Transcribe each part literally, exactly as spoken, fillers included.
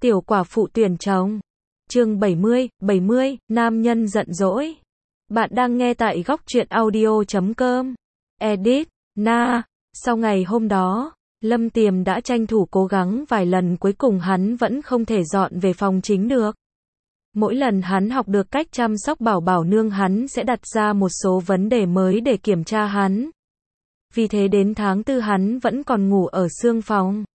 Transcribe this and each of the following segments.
Tiểu quả phụ tuyển chồng. Chương bảy mươi, bảy mươi, nam nhân giận dỗi. Bạn đang nghe tại góc truyện audio chấm com. Edit, Na. Sau ngày hôm đó, Lâm Tiềm đã tranh thủ cố gắng vài lần, cuối cùng hắn vẫn không thể dọn về phòng chính được. Mỗi lần hắn học được cách chăm sóc bảo bảo nương, hắn sẽ đặt ra một số vấn đề mới để kiểm tra hắn. Vì thế đến tháng tư hắn vẫn còn ngủ ở xương phòng.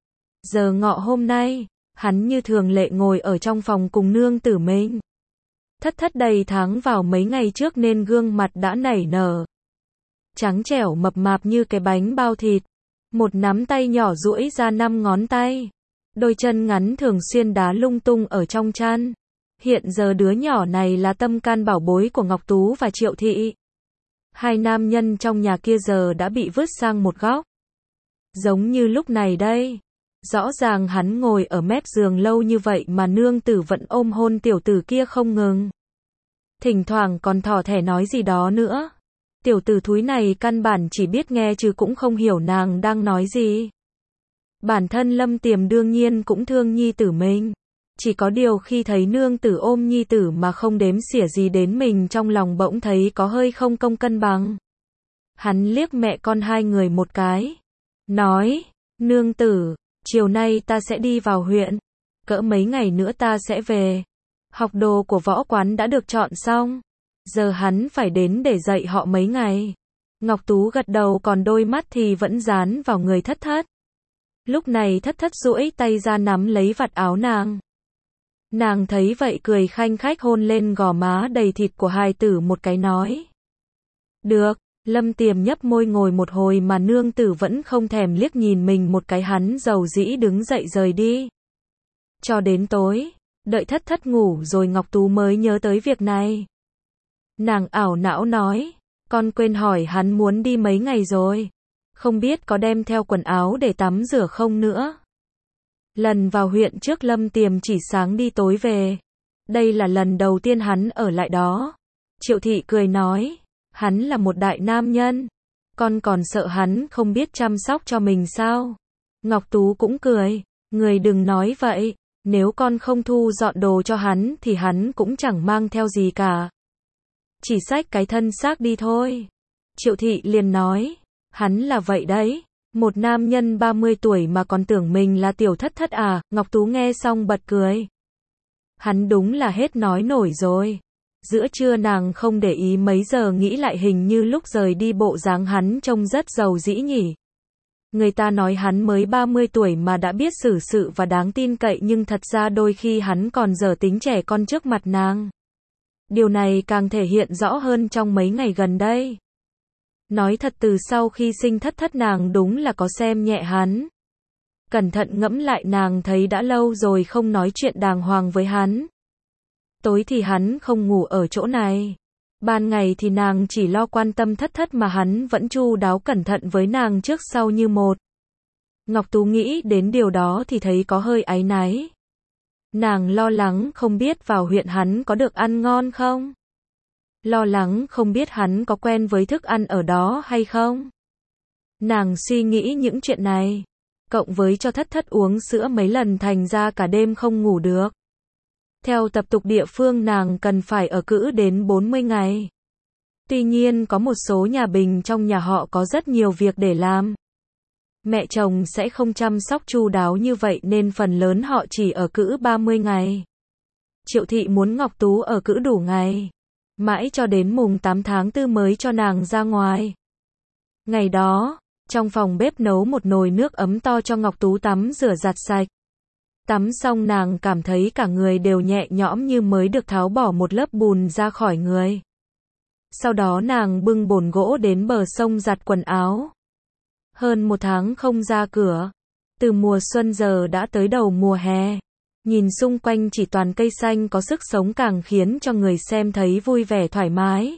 Giờ ngọ hôm nay, hắn như thường lệ ngồi ở trong phòng cùng nương tử mình. Thất thất đầy tháng vào mấy ngày trước nên gương mặt đã nảy nở. Trắng trẻo mập mạp như cái bánh bao thịt. Một nắm tay nhỏ duỗi ra năm ngón tay. Đôi chân ngắn thường xuyên đá lung tung ở trong chăn. Hiện giờ đứa nhỏ này là tâm can bảo bối của Ngọc Tú và Triệu Thị. Hai nam nhân trong nhà kia giờ đã bị vứt sang một góc. Giống như lúc này đây. Rõ ràng hắn ngồi ở mép giường lâu như vậy mà nương tử vẫn ôm hôn tiểu tử kia không ngừng. Thỉnh thoảng còn thỏ thẻ nói gì đó nữa. Tiểu tử thúi này căn bản chỉ biết nghe chứ cũng không hiểu nàng đang nói gì. Bản thân Lâm Tiềm đương nhiên cũng thương nhi tử mình. Chỉ có điều khi thấy nương tử ôm nhi tử mà không đếm xỉa gì đến mình, trong lòng bỗng thấy có hơi không công cân bằng. Hắn liếc mẹ con hai người một cái. Nói, nương tử, chiều nay ta sẽ đi vào huyện. Cỡ mấy ngày nữa ta sẽ về. Học đồ của võ quán đã được chọn xong. Giờ hắn phải đến để dạy họ mấy ngày. Ngọc Tú gật đầu, còn đôi mắt thì vẫn dán vào người thất thất. Lúc này thất thất duỗi tay ra nắm lấy vạt áo nàng. Nàng thấy vậy cười khanh khách hôn lên gò má đầy thịt của hài tử một cái, nói. Được. Lâm Tiềm nhấp môi ngồi một hồi mà nương tử vẫn không thèm liếc nhìn mình một cái, hắn dầu dĩ đứng dậy rời đi. Cho đến tối, đợi thất thất ngủ rồi Ngọc Tú mới nhớ tới việc này. Nàng ảo não nói, con quên hỏi hắn muốn đi mấy ngày rồi. Không biết có đem theo quần áo để tắm rửa không nữa. Lần vào huyện trước Lâm Tiềm chỉ sáng đi tối về. Đây là lần đầu tiên hắn ở lại đó. Triệu Thị cười nói, hắn là một đại nam nhân. Con còn sợ hắn không biết chăm sóc cho mình sao? Ngọc Tú cũng cười, người đừng nói vậy. Nếu con không thu dọn đồ cho hắn thì hắn cũng chẳng mang theo gì cả. Chỉ xách cái thân xác đi thôi. Triệu Thị liền nói, hắn là vậy đấy. Một nam nhân ba mươi tuổi mà còn tưởng mình là tiểu thất thất à? Ngọc Tú nghe xong bật cười. Hắn đúng là hết nói nổi rồi. Giữa trưa nàng không để ý mấy, giờ nghĩ lại hình như lúc rời đi bộ dáng hắn trông rất giàu dĩ nhỉ. Người ta nói hắn mới ba mươi tuổi mà đã biết xử sự và đáng tin cậy, nhưng thật ra đôi khi hắn còn dở tính trẻ con trước mặt nàng. Điều này càng thể hiện rõ hơn trong mấy ngày gần đây. Nói thật, từ sau khi sinh thất thất nàng đúng là có xem nhẹ hắn. Cẩn thận ngẫm lại nàng thấy đã lâu rồi không nói chuyện đàng hoàng với hắn. Tối thì hắn không ngủ ở chỗ này. Ban ngày thì nàng chỉ lo quan tâm thất thất mà hắn vẫn chu đáo cẩn thận với nàng trước sau như một. Ngọc Tú nghĩ đến điều đó thì thấy có hơi áy náy. Nàng lo lắng không biết vào huyện hắn có được ăn ngon không? Lo lắng không biết hắn có quen với thức ăn ở đó hay không? Nàng suy nghĩ những chuyện này. Cộng với cho thất thất uống sữa mấy lần thành ra cả đêm không ngủ được. Theo tập tục địa phương nàng cần phải ở cữ đến bốn mươi ngày. Tuy nhiên có một số nhà bình trong nhà họ có rất nhiều việc để làm. Mẹ chồng sẽ không chăm sóc chu đáo như vậy nên phần lớn họ chỉ ở cữ ba mươi ngày. Triệu Thị muốn Ngọc Tú ở cữ đủ ngày. Mãi cho đến mùng tám tháng tư mới cho nàng ra ngoài. Ngày đó, trong phòng bếp nấu một nồi nước ấm to cho Ngọc Tú tắm rửa giặt sạch. Tắm xong nàng cảm thấy cả người đều nhẹ nhõm như mới được tháo bỏ một lớp bùn ra khỏi người. Sau đó nàng bưng bồn gỗ đến bờ sông giặt quần áo. Hơn một tháng không ra cửa. Từ mùa xuân giờ đã tới đầu mùa hè. Nhìn xung quanh chỉ toàn cây xanh có sức sống càng khiến cho người xem thấy vui vẻ thoải mái.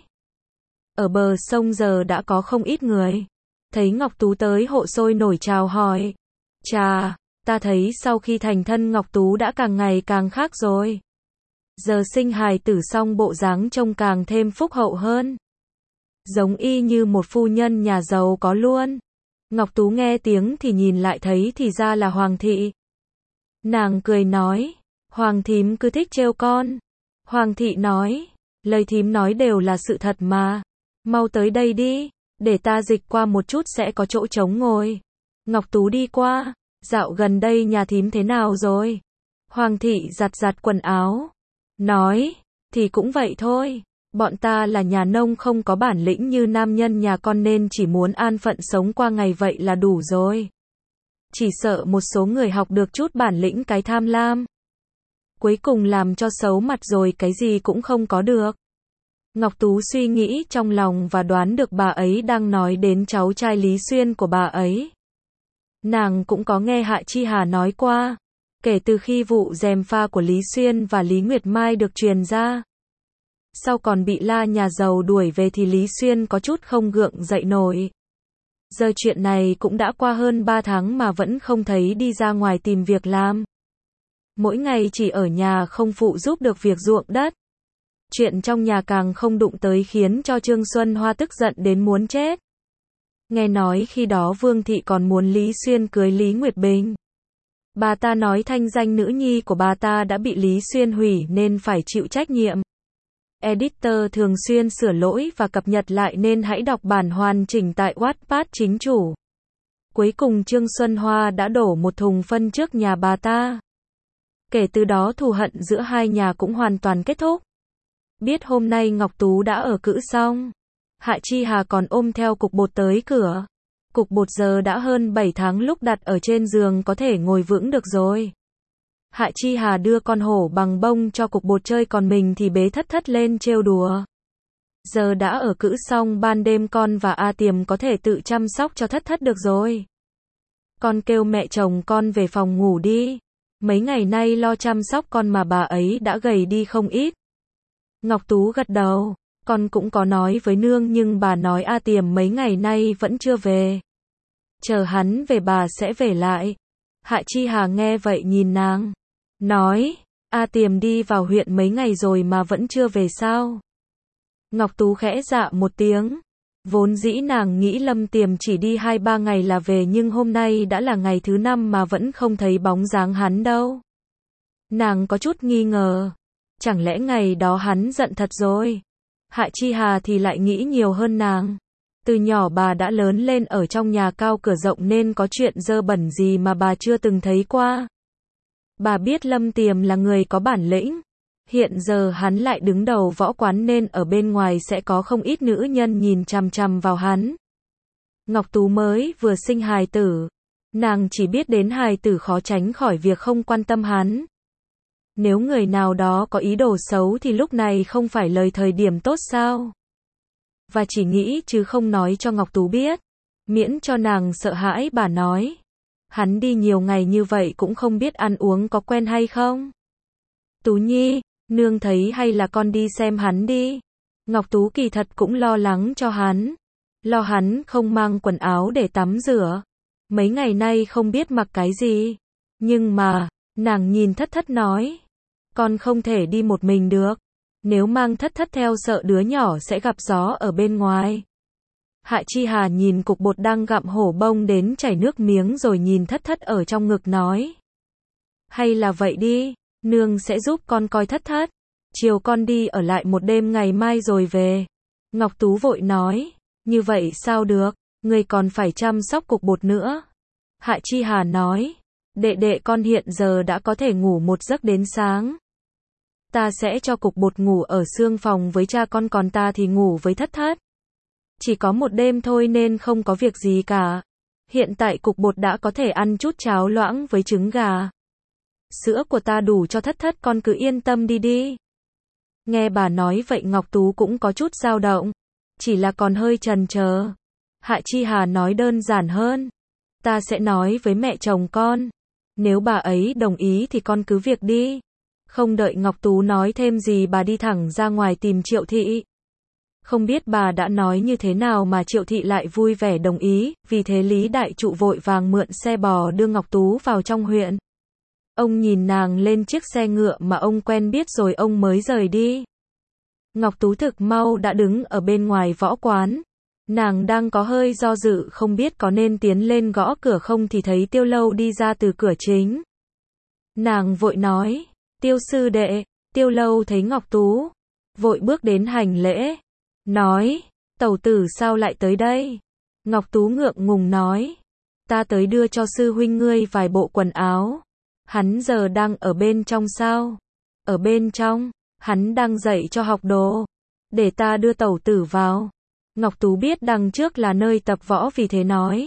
Ở bờ sông giờ đã có không ít người. Thấy Ngọc Tú tới hộ sôi nổi chào hỏi. Chà, ta thấy sau khi thành thân Ngọc Tú đã càng ngày càng khác rồi. Giờ sinh hài tử xong bộ dáng trông càng thêm phúc hậu hơn. Giống y như một phu nhân nhà giàu có luôn. Ngọc Tú nghe tiếng thì nhìn lại thấy thì ra là Hoàng thị. Nàng cười nói, Hoàng thím cứ thích trêu con. Hoàng thị nói, lời thím nói đều là sự thật mà. Mau tới đây đi, để ta dịch qua một chút sẽ có chỗ trống ngồi. Ngọc Tú đi qua, dạo gần đây nhà thím thế nào rồi? Hoàng thị giặt giặt quần áo, nói, thì cũng vậy thôi. Bọn ta là nhà nông không có bản lĩnh như nam nhân nhà con nên chỉ muốn an phận sống qua ngày vậy là đủ rồi. Chỉ sợ một số người học được chút bản lĩnh cái tham lam. Cuối cùng làm cho xấu mặt rồi cái gì cũng không có được. Ngọc Tú suy nghĩ trong lòng và đoán được bà ấy đang nói đến cháu trai Lý Xuyên của bà ấy. Nàng cũng có nghe Hạ Chi Hà nói qua, kể từ khi vụ gièm pha của Lý Xuyên và Lý Nguyệt Mai được truyền ra. Sau còn bị La nhà giàu đuổi về thì Lý Xuyên có chút không gượng dậy nổi. Giờ chuyện này cũng đã qua hơn ba tháng mà vẫn không thấy đi ra ngoài tìm việc làm. Mỗi ngày chỉ ở nhà không phụ giúp được việc ruộng đất. Chuyện trong nhà càng không đụng tới khiến cho Trương Xuân Hoa tức giận đến muốn chết. Nghe nói khi đó Vương Thị còn muốn Lý Xuyên cưới Lý Nguyệt Bình. Bà ta nói thanh danh nữ nhi của bà ta đã bị Lý Xuyên hủy nên phải chịu trách nhiệm. Editor thường xuyên sửa lỗi và cập nhật lại nên hãy đọc bản hoàn chỉnh tại Wattpad chính chủ. Cuối cùng Trương Xuân Hoa đã đổ một thùng phân trước nhà bà ta. Kể từ đó thù hận giữa hai nhà cũng hoàn toàn kết thúc. Biết hôm nay Ngọc Tú đã ở cữ xong, Hạ Chi Hà còn ôm theo cục bột tới cửa. Cục bột giờ đã hơn bảy tháng lúc đặt ở trên giường có thể ngồi vững được rồi. Hạ Chi Hà đưa con hổ bằng bông cho cục bột chơi còn mình thì bế Thất Thất lên trêu đùa. Giờ đã ở cữ xong ban đêm con và A Tiềm có thể tự chăm sóc cho Thất Thất được rồi. Con kêu mẹ chồng con về phòng ngủ đi. Mấy ngày nay lo chăm sóc con mà bà ấy đã gầy đi không ít. Ngọc Tú gật đầu, con cũng có nói với nương nhưng bà nói A Tiềm mấy ngày nay vẫn chưa về. Chờ hắn về bà sẽ về lại. Hạ Chi Hà nghe vậy nhìn nàng, nói, A Tiềm đi vào huyện mấy ngày rồi mà vẫn chưa về sao? Ngọc Tú khẽ dạ một tiếng. Vốn dĩ nàng nghĩ Lâm Tiềm chỉ đi hai ba ngày là về nhưng hôm nay đã là ngày thứ năm mà vẫn không thấy bóng dáng hắn đâu. Nàng có chút nghi ngờ. Chẳng lẽ ngày đó hắn giận thật rồi? Hạ Chi Hà thì lại nghĩ nhiều hơn nàng. Từ nhỏ bà đã lớn lên ở trong nhà cao cửa rộng nên có chuyện dơ bẩn gì mà bà chưa từng thấy qua. Bà biết Lâm Tiềm là người có bản lĩnh. Hiện giờ hắn lại đứng đầu võ quán nên ở bên ngoài sẽ có không ít nữ nhân nhìn chằm chằm vào hắn. Ngọc Tú mới vừa sinh hài tử. Nàng chỉ biết đến hài tử khó tránh khỏi việc không quan tâm hắn. Nếu người nào đó có ý đồ xấu thì lúc này không phải lời thời điểm tốt sao? Và chỉ nghĩ chứ không nói cho Ngọc Tú biết. Miễn cho nàng sợ hãi bà nói. Hắn đi nhiều ngày như vậy cũng không biết ăn uống có quen hay không? Tú Nhi, nương thấy hay là con đi xem hắn đi. Ngọc Tú kỳ thật cũng lo lắng cho hắn. Lo hắn không mang quần áo để tắm rửa. Mấy ngày nay không biết mặc cái gì. Nhưng mà, nàng nhìn Thất Thất nói. Con không thể đi một mình được. Nếu mang Thất Thất theo sợ đứa nhỏ sẽ gặp gió ở bên ngoài. Hạ Chi Hà nhìn cục bột đang gặm hổ bông đến chảy nước miếng rồi nhìn Thất Thất ở trong ngực nói. Hay là vậy đi, nương sẽ giúp con coi Thất Thất. Chiều con đi ở lại một đêm ngày mai rồi về. Ngọc Tú vội nói. Như vậy sao được, người còn phải chăm sóc cục bột nữa. Hạ Chi Hà nói. Đệ đệ con hiện giờ đã có thể ngủ một giấc đến sáng. Ta sẽ cho cục bột ngủ ở xương phòng với cha con còn ta thì ngủ với Thất Thất. Chỉ có một đêm thôi nên không có việc gì cả. Hiện tại cục bột đã có thể ăn chút cháo loãng với trứng gà. Sữa của ta đủ cho Thất Thất con cứ yên tâm đi đi. Nghe bà nói vậy Ngọc Tú cũng có chút dao động. Chỉ là còn hơi chần chờ. Hạ Chi Hà nói đơn giản hơn. Ta sẽ nói với mẹ chồng con. Nếu bà ấy đồng ý thì con cứ việc đi. Không đợi Ngọc Tú nói thêm gì bà đi thẳng ra ngoài tìm Triệu Thị. Không biết bà đã nói như thế nào mà Triệu Thị lại vui vẻ đồng ý, vì thế Lý Đại Trụ vội vàng mượn xe bò đưa Ngọc Tú vào trong huyện. Ông nhìn nàng lên chiếc xe ngựa mà ông quen biết rồi ông mới rời đi. Ngọc Tú thực mau đã đứng ở bên ngoài võ quán. Nàng đang có hơi do dự không biết có nên tiến lên gõ cửa không thì thấy Tiêu Lâu đi ra từ cửa chính. Nàng vội nói, Tiêu sư đệ. Tiêu Lâu thấy Ngọc Tú, vội bước đến hành lễ, nói, tẩu tử sao lại tới đây? Ngọc Tú ngượng ngùng nói, ta tới đưa cho sư huynh ngươi vài bộ quần áo. Hắn giờ đang ở bên trong sao? Ở bên trong, hắn đang dạy cho học đồ. Để ta đưa tẩu tử vào. Ngọc Tú biết đằng trước là nơi tập võ vì thế nói,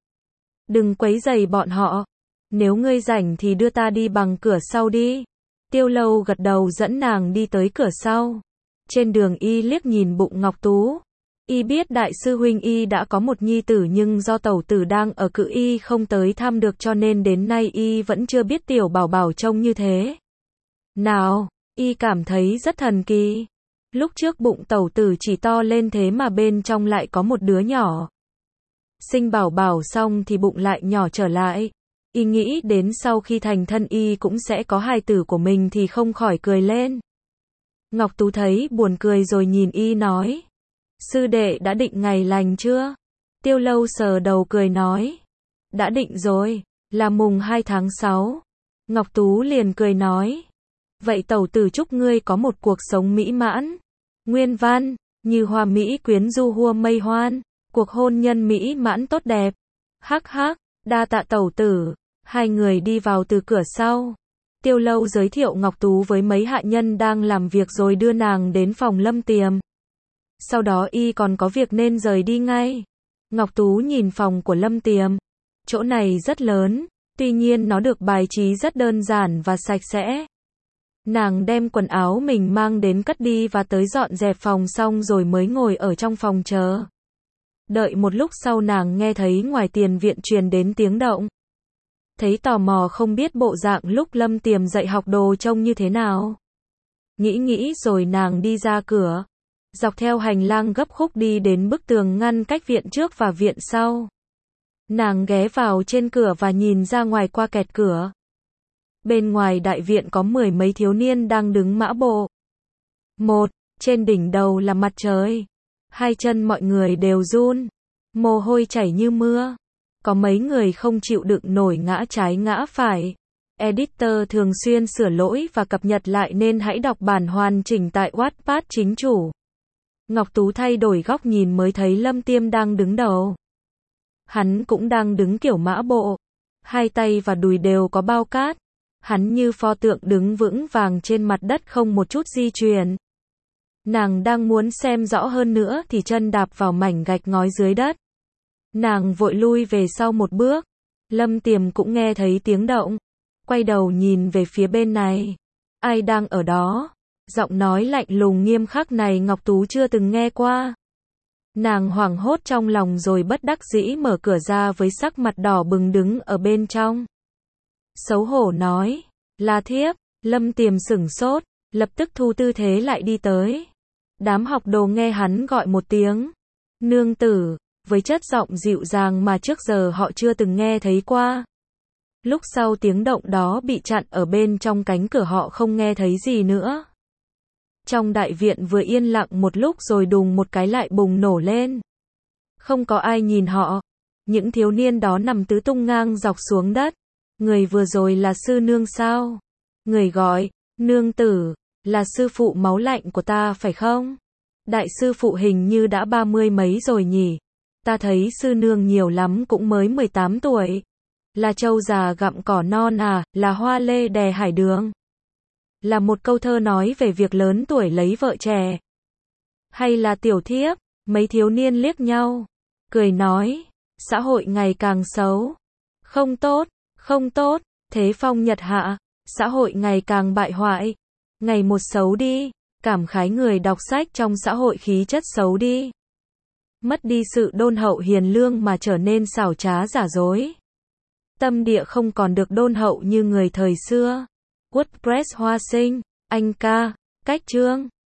đừng quấy rầy bọn họ. Nếu ngươi rảnh thì đưa ta đi bằng cửa sau đi. Tiêu Lâu gật đầu dẫn nàng đi tới cửa sau. Trên đường y liếc nhìn bụng Ngọc Tú. Y biết đại sư huynh y đã có một nhi tử nhưng do tẩu tử đang ở cự y không tới thăm được cho nên đến nay y vẫn chưa biết tiểu bảo bảo trông như thế nào. Y cảm thấy rất thần kỳ. Lúc trước bụng tẩu tử chỉ to lên thế mà bên trong lại có một đứa nhỏ. Sinh bảo bảo xong thì bụng lại nhỏ trở lại. Y nghĩ đến sau khi thành thân y cũng sẽ có hài tử của mình thì không khỏi cười lên. Ngọc Tú thấy buồn cười rồi nhìn y nói, sư đệ đã định ngày lành chưa? Tiêu Lâu sờ đầu cười nói, đã định rồi, là mùng hai tháng sáu. Ngọc Tú liền cười nói, vậy tẩu tử chúc ngươi có một cuộc sống mỹ mãn, nguyên văn, như hoa mỹ quyến du hua mây hoan, cuộc hôn nhân mỹ mãn tốt đẹp. Hắc hắc, đa tạ tẩu tử. Hai người đi vào từ cửa sau. Tiêu Lâu giới thiệu Ngọc Tú với mấy hạ nhân đang làm việc rồi đưa nàng đến phòng Lâm Tiềm. Sau đó y còn có việc nên rời đi ngay. Ngọc Tú nhìn phòng của Lâm Tiềm. Chỗ này rất lớn, tuy nhiên nó được bài trí rất đơn giản và sạch sẽ. Nàng đem quần áo mình mang đến cất đi và tới dọn dẹp phòng xong rồi mới ngồi ở trong phòng chờ. Đợi một lúc sau nàng nghe thấy ngoài tiền viện truyền đến tiếng động. Thấy tò mò không biết bộ dạng lúc Lâm Tiềm dạy học đồ trông như thế nào. Nghĩ nghĩ rồi nàng đi ra cửa. Dọc theo hành lang gấp khúc đi đến bức tường ngăn cách viện trước và viện sau. Nàng ghé vào trên cửa và nhìn ra ngoài qua kẹt cửa. Bên ngoài đại viện có mười mấy thiếu niên đang đứng mã bộ. Một, trên đỉnh đầu là mặt trời. Hai chân mọi người đều run. Mồ hôi chảy như mưa. Có mấy người không chịu đựng nổi ngã trái ngã phải. Editor thường xuyên sửa lỗi và cập nhật lại nên hãy đọc bản hoàn chỉnh tại Wattpad chính chủ. Ngọc Tú thay đổi góc nhìn mới thấy Lâm Tiêm đang đứng đầu. Hắn cũng đang đứng kiểu mã bộ. Hai tay và đùi đều có bao cát. Hắn như pho tượng đứng vững vàng trên mặt đất không một chút di chuyển. Nàng đang muốn xem rõ hơn nữa thì chân đạp vào mảnh gạch ngói dưới đất. Nàng vội lui về sau một bước. Lâm Tiềm cũng nghe thấy tiếng động. Quay đầu nhìn về phía bên này. Ai đang ở đó? Giọng nói lạnh lùng nghiêm khắc này Ngọc Tú chưa từng nghe qua. Nàng hoảng hốt trong lòng rồi bất đắc dĩ mở cửa ra với sắc mặt đỏ bừng đứng ở bên trong. Xấu hổ nói, là thiếp. Lâm Tiềm sửng sốt, lập tức thu tư thế lại đi tới. Đám học đồ nghe hắn gọi một tiếng nương tử, với chất giọng dịu dàng mà trước giờ họ chưa từng nghe thấy qua. Lúc sau tiếng động đó bị chặn ở bên trong cánh cửa họ không nghe thấy gì nữa. Trong đại viện vừa yên lặng một lúc rồi đùng một cái lại bùng nổ lên. Không có ai nhìn họ. Những thiếu niên đó nằm tứ tung ngang dọc xuống đất. Người vừa rồi là sư nương sao? Người gọi, nương tử, là sư phụ máu lạnh của ta phải không? Đại sư phụ hình như đã ba mươi mấy rồi nhỉ? Ta thấy sư nương nhiều lắm cũng mới mười tám tuổi. Là trâu già gặm cỏ non à, là hoa lê đè hải đường. Là một câu thơ nói về việc lớn tuổi lấy vợ trẻ. Hay là tiểu thiếp? Mấy thiếu niên liếc nhau, cười nói, xã hội ngày càng xấu. Không tốt, không tốt, thế phong nhật hạ, xã hội ngày càng bại hoại. Ngày một xấu đi, cảm khái người đọc sách trong xã hội khí chất xấu đi. Mất đi sự đôn hậu hiền lương mà trở nên xảo trá giả dối. Tâm địa không còn được đôn hậu như người thời xưa. WordPress Hoa Sinh, anh ca, cách chương.